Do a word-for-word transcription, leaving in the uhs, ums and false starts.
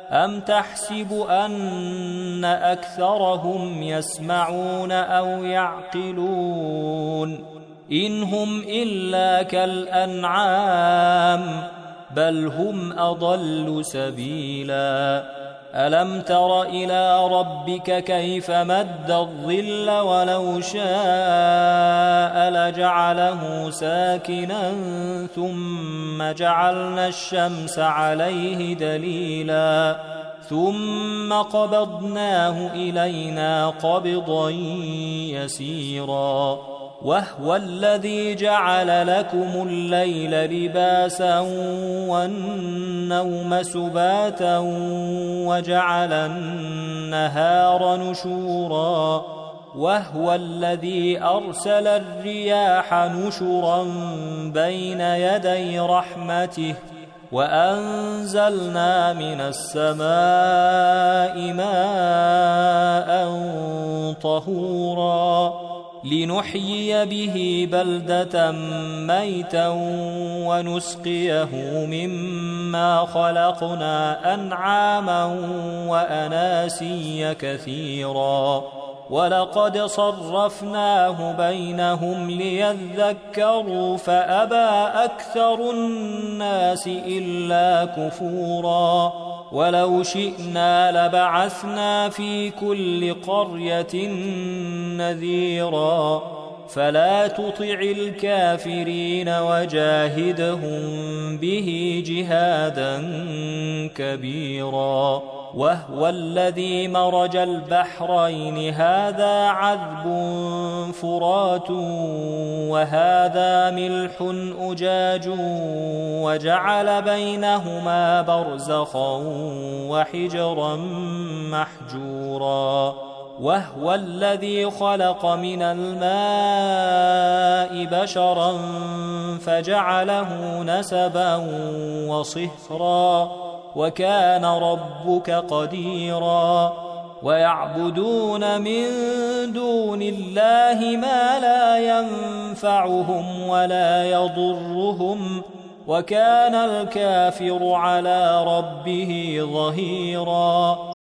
أم تحسب أن أكثرهم يسمعون أو يعقلون إن هم إلا كالأنعام بل هم أضل سبيلا ألم تر إلى ربك كيف مد الظل ولو شاء لجعله ساكنا ثم جعلنا الشمس عليه دليلا ثم قبضناه إلينا قبضا يسيرا وهو الذي جعل لكم الليل لباسا والنوم سباتا وجعل النهار نشورا وهو الذي أرسل الرياح نشرا بين يدي رحمته وأنزلنا من السماء ماء طهورا لنحيي به بلدة ميتا ونسقيه مما خلقنا أنعاما وأناسيا كثيرا ولقد صرفناه بينهم ليذكروا فأبى أكثر الناس إلا كفورا ولو شئنا لبعثنا في كل قرية نذيرا فلا تطع الكافرين وجاهدهم به جهادا كبيرا وهو الذي مرج البحرين هذا عذب فرات وهذا ملح أجاج وجعل بينهما برزخا وحجرا محجورا وهو الذي خلق من الماء بشرا فجعله نسبا وصهرا وكان ربك قديرا ويعبدون من دون الله ما لا ينفعهم ولا يضرهم وكان الكافر على ربه ظهيرا